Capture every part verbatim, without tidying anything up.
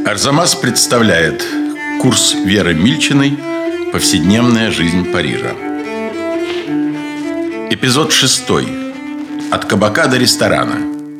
Арзамас представляет курс Веры Мильчиной «Повседневная жизнь Парижа». Эпизод шестой. От кабака до ресторана.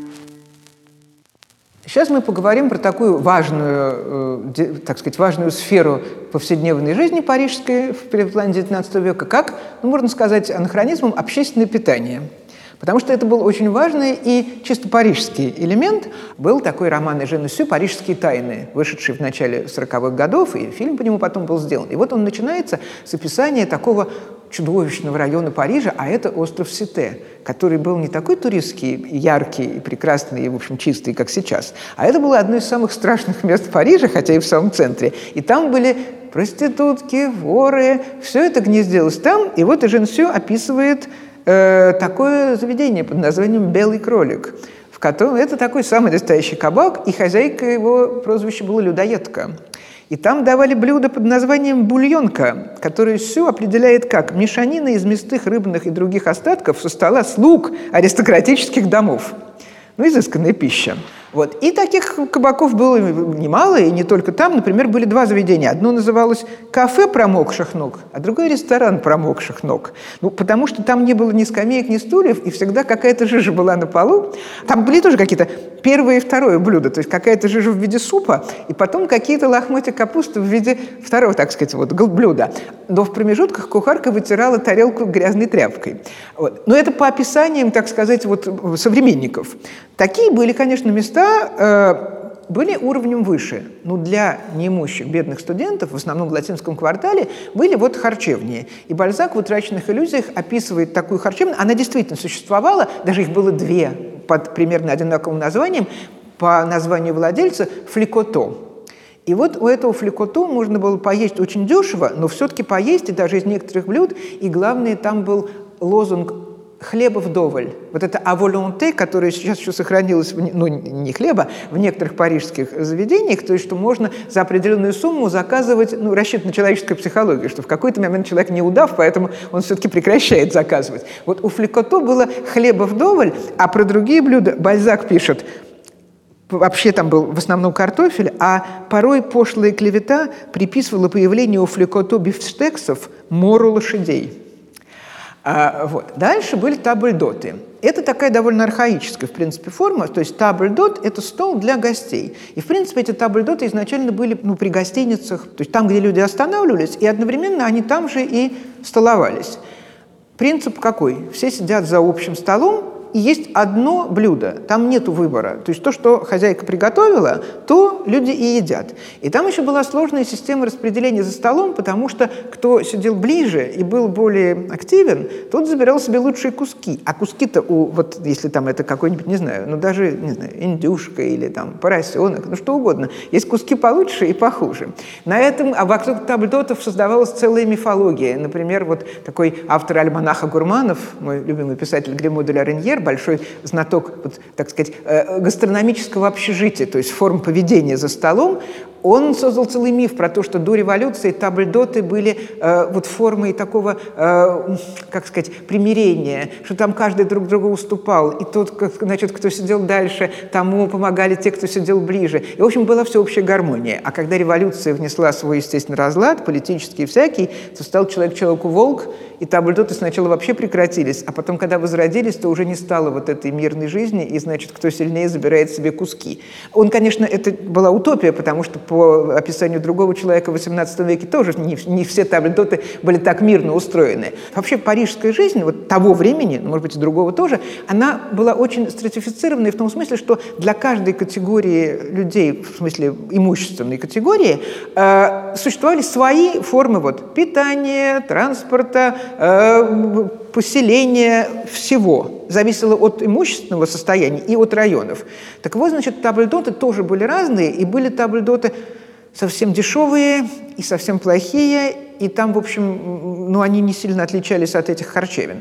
Сейчас мы поговорим про такую важную, э, так сказать, важную сферу повседневной жизни парижской в первой половине девятнадцатого века, как, ну, можно сказать, анахронизмом общественное питание. Потому что это был очень важный и чисто парижский элемент. Был такой роман Эжена Сю «Парижские тайны», вышедший в начале сороковых годов, и фильм по нему потом был сделан. И вот он начинается с описания такого чудовищного района Парижа, а это остров Сите, который был не такой туристский, яркий и прекрасный, и, в общем, чистый, как сейчас, а это было одно из самых страшных мест Парижа, хотя и в самом центре. И там были проститутки, воры, все это гнездилось там. И вот Эжен Сю описывает э, такое заведение под названием «Белый кролик», в котором это такой самый настоящий кабак, и хозяйка его прозвище было «Людоедка». И там давали блюдо под названием бульонка, которое Сю определяет как мешанина из мясных, рыбных и других остатков со стола слуг аристократических домов. Ну, изысканная пища. Вот. И таких кабаков было немало, и не только там. Например, были два заведения. Одно называлось «Кафе промокших ног», а другое «Ресторан промокших ног». Ну, потому что там не было ни скамеек, ни стульев, и всегда какая-то жижа была на полу. Там были тоже какие-то первое и второе блюдо, то есть какая-то жижа в виде супа, и потом какие-то лохмотья капусты в виде второго, так сказать, вот, блюда. Но в промежутках кухарка вытирала тарелку грязной тряпкой. Вот. Но это по описаниям, так сказать, вот, современников. Такие были, конечно, места, были уровнем выше. Но для неимущих, бедных студентов, в основном в латинском квартале, были вот харчевни. И Бальзак в «Утраченных иллюзиях» описывает такую харчевню. Она действительно существовала, даже их было две под примерно одинаковым названием, по названию владельца «Фликото». И вот у этого фликото можно было поесть очень дешево, но все-таки поесть, и даже из некоторых блюд. И главное, там был лозунг «хлеба вдоволь». Вот это «а волонте», которое сейчас еще сохранилось, в, ну, не хлеба, в некоторых парижских заведениях, то есть что можно за определенную сумму заказывать, ну, рассчитан на человеческую психологию, что в какой-то момент человек не удав, поэтому он все-таки прекращает заказывать. Вот у фликото было «хлеба вдоволь», а про другие блюда Бальзак пишет, вообще там был в основном картофель, а порой пошлая клевета приписывала появлению у фликото бифштексов мору лошадей. А, вот. Дальше были табльдоты. Это такая довольно архаическая, в принципе, форма. То есть табльдот – это стол для гостей. И, в принципе, эти табльдоты изначально были, ну, при гостиницах, то есть там, где люди останавливались, и одновременно они там же и столовались. Принцип какой? Все сидят за общим столом, и есть одно блюдо, там нету выбора. То есть то, что хозяйка приготовила, то люди и едят. И там еще была сложная система распределения за столом, потому что кто сидел ближе и был более активен, тот забирал себе лучшие куски. А куски-то у, вот если там это какой-нибудь, не знаю, ну даже, не знаю, индюшка или там поросенок, ну что угодно, есть куски получше и похуже. На этом, а вокруг табльдотов создавалась целая мифология. Например, вот такой автор альманаха Гурманов, мой любимый писатель Гримо де ла Реньер, большой знаток, вот, так сказать, гастрономического общежития, то есть форм поведения за столом, он создал целый миф про то, что до революции табльдоты были э, вот формой такого, э, как сказать, примирения, что там каждый друг другу уступал, и тот, как, значит, кто сидел дальше, тому помогали те, кто сидел ближе. И, в общем, была всеобщая гармония. А когда революция внесла свой, естественно, разлад, политический и всякий, то стал человек человеку волк, и табльдоты сначала вообще прекратились, а потом, когда возродились, то уже не стало вот этой мирной жизни, и, значит, кто сильнее забирает себе куски. Он, конечно, это была утопия, потому что по описанию другого человека в восемнадцатом веке тоже не, не все табльдоты были так мирно устроены. Вообще парижская жизнь вот того времени, ну, может быть, и другого тоже, она была очень стратифицированной в том смысле, что для каждой категории людей, в смысле имущественной категории, э, существовали свои формы вот, питания, транспорта, э, поселения, всего. Зависело от имущественного состояния и от районов. Так вот, значит, табльдоты тоже были разные, и были табльдоты совсем дешевые и совсем плохие, и там, в общем, ну, они не сильно отличались от этих харчевин.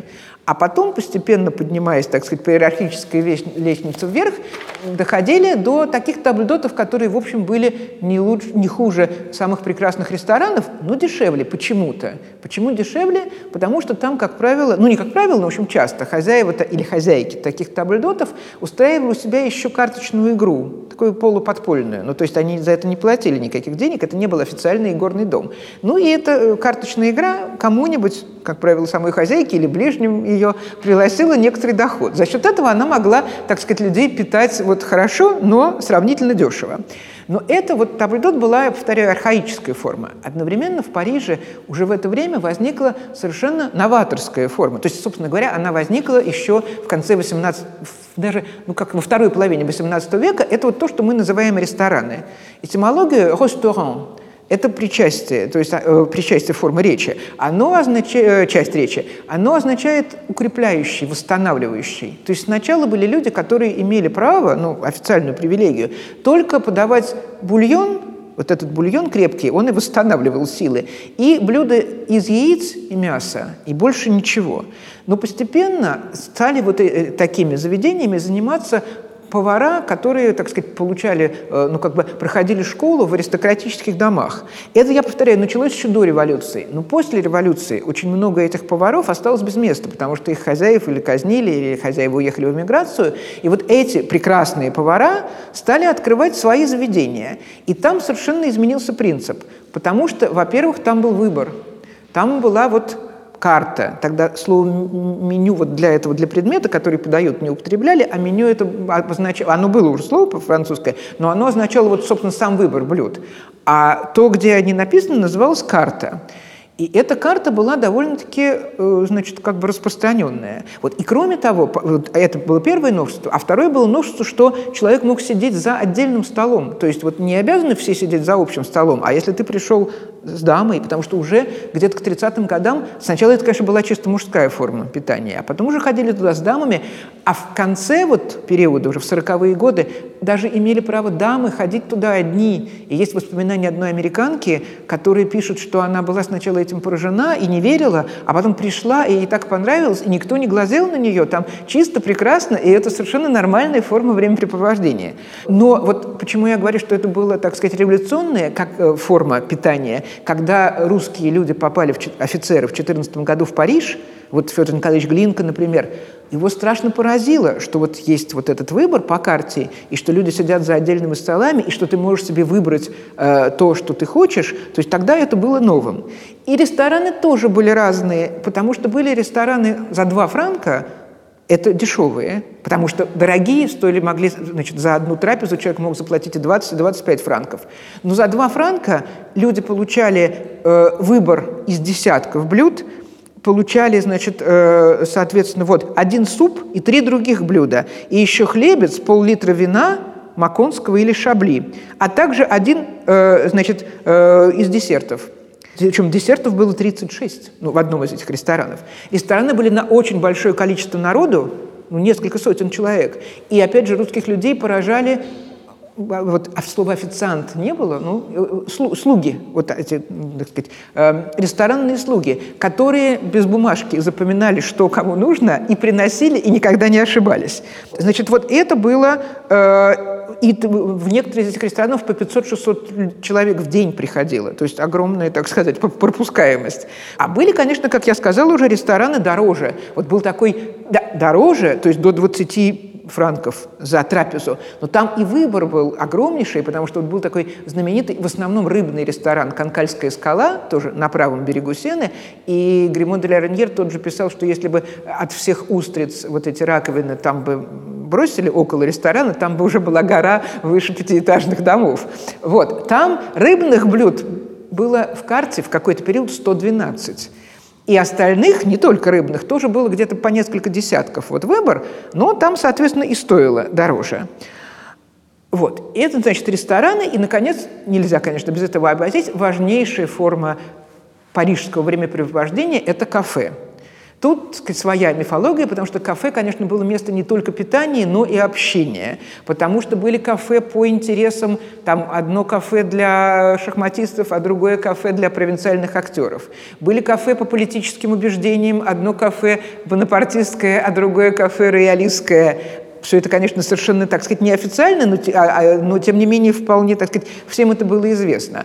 А потом, постепенно поднимаясь, так сказать, по иерархической лестнице вверх, доходили до таких табльдотов, которые, в общем, были не, лучше, не хуже самых прекрасных ресторанов, но дешевле почему-то. Почему дешевле? Потому что там, как правило, ну не как правило, но, в общем, часто хозяева или хозяйки таких табльдотов устраивали у себя еще карточную игру, такую полуподпольную. Ну, то есть они за это не платили никаких денег, это не был официальный игорный дом. Ну, и эта карточная игра кому-нибудь, как правило, самой хозяйке или ближним ее, приносила некоторый доход. За счет этого она могла, так сказать, людей питать вот хорошо, но сравнительно дешево. Но это вот табльдот была, я повторяю, архаическая форма. Одновременно в Париже уже в это время возникла совершенно новаторская форма. То есть, собственно говоря, она возникла еще в конце восемнадцатого, даже ну, как во второй половине восемнадцатого века. Это вот то, что мы называем рестораны. Этимология «ресторан» — это причастие, то есть э, причастие формы речи, оно означает, э, часть речи, оно означает укрепляющий, восстанавливающий. То есть сначала были люди, которые имели право, ну, официальную привилегию, только подавать бульон, вот этот бульон крепкий, он и восстанавливал силы, и блюда из яиц и мяса, и больше ничего. Но постепенно стали вот э, такими заведениями заниматься повара, которые, так сказать, получали, ну, как бы проходили школу в аристократических домах. Это, я повторяю, началось еще до революции. Но после революции очень много этих поваров осталось без места, потому что их хозяев или казнили, или хозяева уехали в эмиграцию. И вот эти прекрасные повара стали открывать свои заведения. И там совершенно изменился принцип, потому что, во-первых, там был выбор. Там была вот карта. Тогда слово меню вот для этого, для предмета, который подают, не употребляли, а меню это обозначало, оно было уже слово по-французски, но оно означало вот, собственно, сам выбор блюд. А то, где они написаны, называлось карта. И эта карта была довольно-таки, значит, как бы распространенная. Вот. И кроме того, вот это было первое новшество, а второе было новшество, что человек мог сидеть за отдельным столом. То есть вот не обязаны все сидеть за общим столом, а если ты пришел с дамой, потому что уже где-то к тридцатым годам, сначала это, конечно, была чисто мужская форма питания, а потом уже ходили туда с дамами, а в конце вот периода, уже в сороковые годы, даже имели право дамы ходить туда одни. И есть воспоминания одной американки, которая пишет, что она была сначала этим поражена и не верила, а потом пришла, и ей так понравилось, и никто не глазел на нее, там чисто, прекрасно, и это совершенно нормальная форма времяпрепровождения. Но вот почему я говорю, что это было, так сказать, революционная как форма питания, когда русские люди попали, в, офицеры, в четырнадцатом году в Париж, вот Федор Николаевич Глинка, например, его страшно поразило, что вот есть вот этот выбор по карте, и что люди сидят за отдельными столами, и что ты можешь себе выбрать э, то, что ты хочешь. То есть тогда это было новым. И рестораны тоже были разные, потому что были рестораны за два франка, это дешевые, потому что дорогие стоили, могли, значит, за одну трапезу человек мог заплатить и двадцать, и двадцать пять франков. Но за два франка люди получали э, выбор из десятков блюд, получали, значит, э, соответственно, вот один суп и три других блюда, и еще хлебец, пол-литра вина маконского или шабли, а также один, э, значит, э, из десертов. Причем десертов было тридцать шесть, ну, в одном из этих ресторанов. Рестораны были на очень большое количество народу, ну, несколько сотен человек. И, опять же, русских людей поражали, вот, а слова «официант» не было, ну, слуги, вот эти, так сказать, э, ресторанные слуги, которые без бумажки запоминали, что кому нужно, и приносили, и никогда не ошибались. Значит, вот это было... Э, И в некоторых из этих ресторанов по пятьсот-шестьсот человек в день приходило. То есть огромная, так сказать, пропускаемость. А были, конечно, как я сказала, уже рестораны дороже. Вот был такой... Да, дороже, то есть до двадцати франков за трапезу. Но там и выбор был огромнейший, потому что вот был такой знаменитый, в основном рыбный ресторан «Канкальская скала», тоже на правом берегу Сены. И Гримон де ла Реньер тот же писал, что если бы от всех устриц вот эти раковины там бы бросили около ресторана, там бы уже была гора выше пятиэтажных домов. Вот. Там рыбных блюд было в карте в какой-то период сто двенадцать. И остальных, не только рыбных, тоже было где-то по несколько десятков. Вот выбор, но там, соответственно, и стоило дороже. Вот. И это, значит, рестораны. И, наконец, нельзя, конечно, без этого обойтись, важнейшая форма парижского времяпрепровождения – это кафе. Тут, так сказать, своя мифология, потому что кафе, конечно, было место не только питания, но и общения. Потому что были кафе по интересам, там одно кафе для шахматистов, а другое кафе для провинциальных актеров. Были кафе по политическим убеждениям, одно кафе бонапартистское, а другое кафе роялистское. Все это, конечно, совершенно, так сказать, неофициально, но, но тем не менее вполне, так сказать, всем это было известно.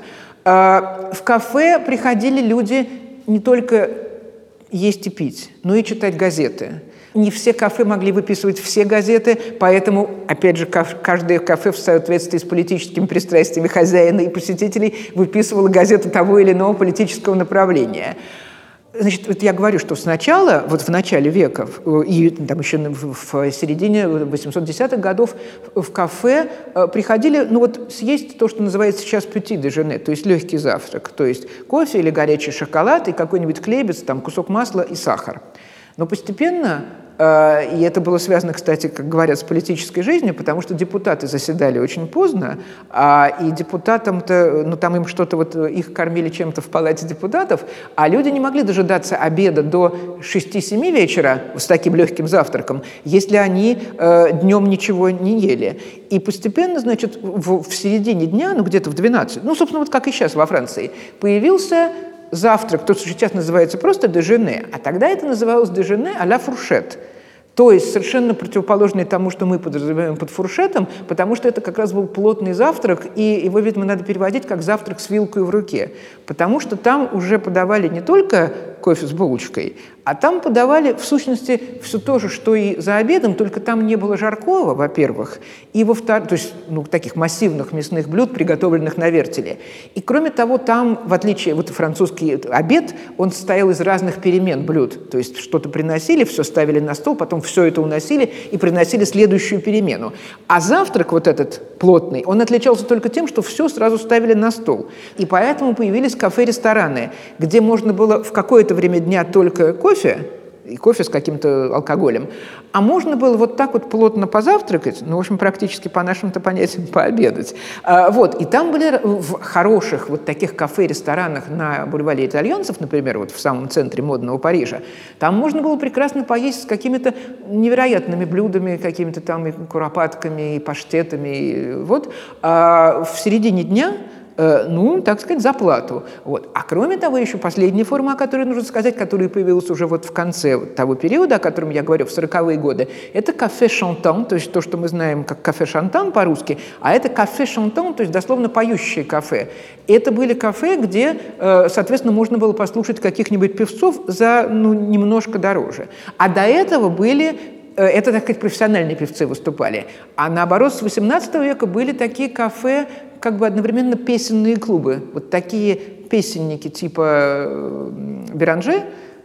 В кафе приходили люди не только есть и пить, но и читать газеты. Не все кафе могли выписывать все газеты, поэтому, опять же, каждое кафе в соответствии с политическими пристрастиями хозяина и посетителей выписывало газету того или иного политического направления. Значит, вот я говорю, что сначала, вот в начале века, и там еще в середине восемьсот десятых годов в кафе приходили, ну вот, съесть то, что называется сейчас petit déjeuner, то есть легкий завтрак, то есть кофе или горячий шоколад и какой-нибудь хлебец, там кусок масла и сахар. Но постепенно, и это было связано, кстати, как говорят, с политической жизнью, потому что депутаты заседали очень поздно, и депутатам-то, ну там им что-то, вот их кормили чем-то в палате депутатов, а люди не могли дожидаться обеда до шести-семи вечера с таким легким завтраком, если они днем ничего не ели. И постепенно, значит, в, в середине дня, ну где-то в двенадцать, ну, собственно, вот как и сейчас во Франции, появился завтрак, то, что сейчас называется просто déjeuner, а тогда это называлось déjeuner à la fourchette. То есть совершенно противоположный тому, что мы подразумеваем под фуршетом, потому что это как раз был плотный завтрак, и его, видимо, надо переводить как завтрак с вилкой в руке, потому что там уже подавали не только кофе с булочкой, а там подавали, в сущности, все то же, что и за обедом, только там не было жаркого, во-первых, и во-вторых, то есть ну, таких массивных мясных блюд, приготовленных на вертеле. И кроме того, там, в отличие, вот французский обед, он состоял из разных перемен блюд, то есть что-то приносили, все ставили на стол, потом все это уносили и приносили следующую перемену. А завтрак вот этот плотный, он отличался только тем, что все сразу ставили на стол. И поэтому появились кафе-рестораны, где можно было в какое-то время дня только кофе, и кофе с каким-то алкоголем, а можно было вот так вот плотно позавтракать, ну, в общем, практически по нашим-то понятиям пообедать. А, вот, и там были в хороших вот таких кафе-ресторанах на бульваре Итальянцев, например, вот в самом центре модного Парижа, там можно было прекрасно поесть с какими-то невероятными блюдами, какими-то там и куропатками, и паштетами, и вот. А в середине дня, ну, так сказать, за плату. Вот. А кроме того, еще последняя форма, о которой нужно сказать, которая появилась уже вот в конце того периода, о котором я говорю, в сороковые годы, это кафе-шантан, то есть то, что мы знаем как кафе-шантан по-русски, а это кафе-шантан, то есть дословно поющие кафе. Это были кафе, где, соответственно, можно было послушать каких-нибудь певцов за, ну, немножко дороже. А до этого были... Это, так сказать, профессиональные певцы выступали. А наоборот, с восемнадцатого века были такие кафе, как бы одновременно песенные клубы. Вот такие песенники типа Беранже,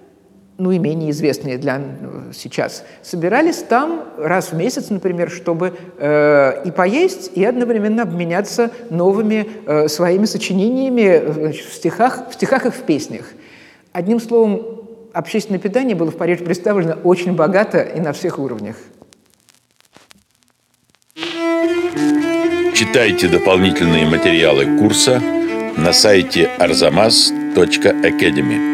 ну и менее известные для сейчас, собирались там раз в месяц, например, чтобы э, и поесть, и одновременно обменяться новыми э, своими сочинениями в стихах, в стихах и в песнях. Одним словом, общественное питание было в Париже представлено очень богато и на всех уровнях. Читайте дополнительные материалы курса на сайте арзамас точка академи.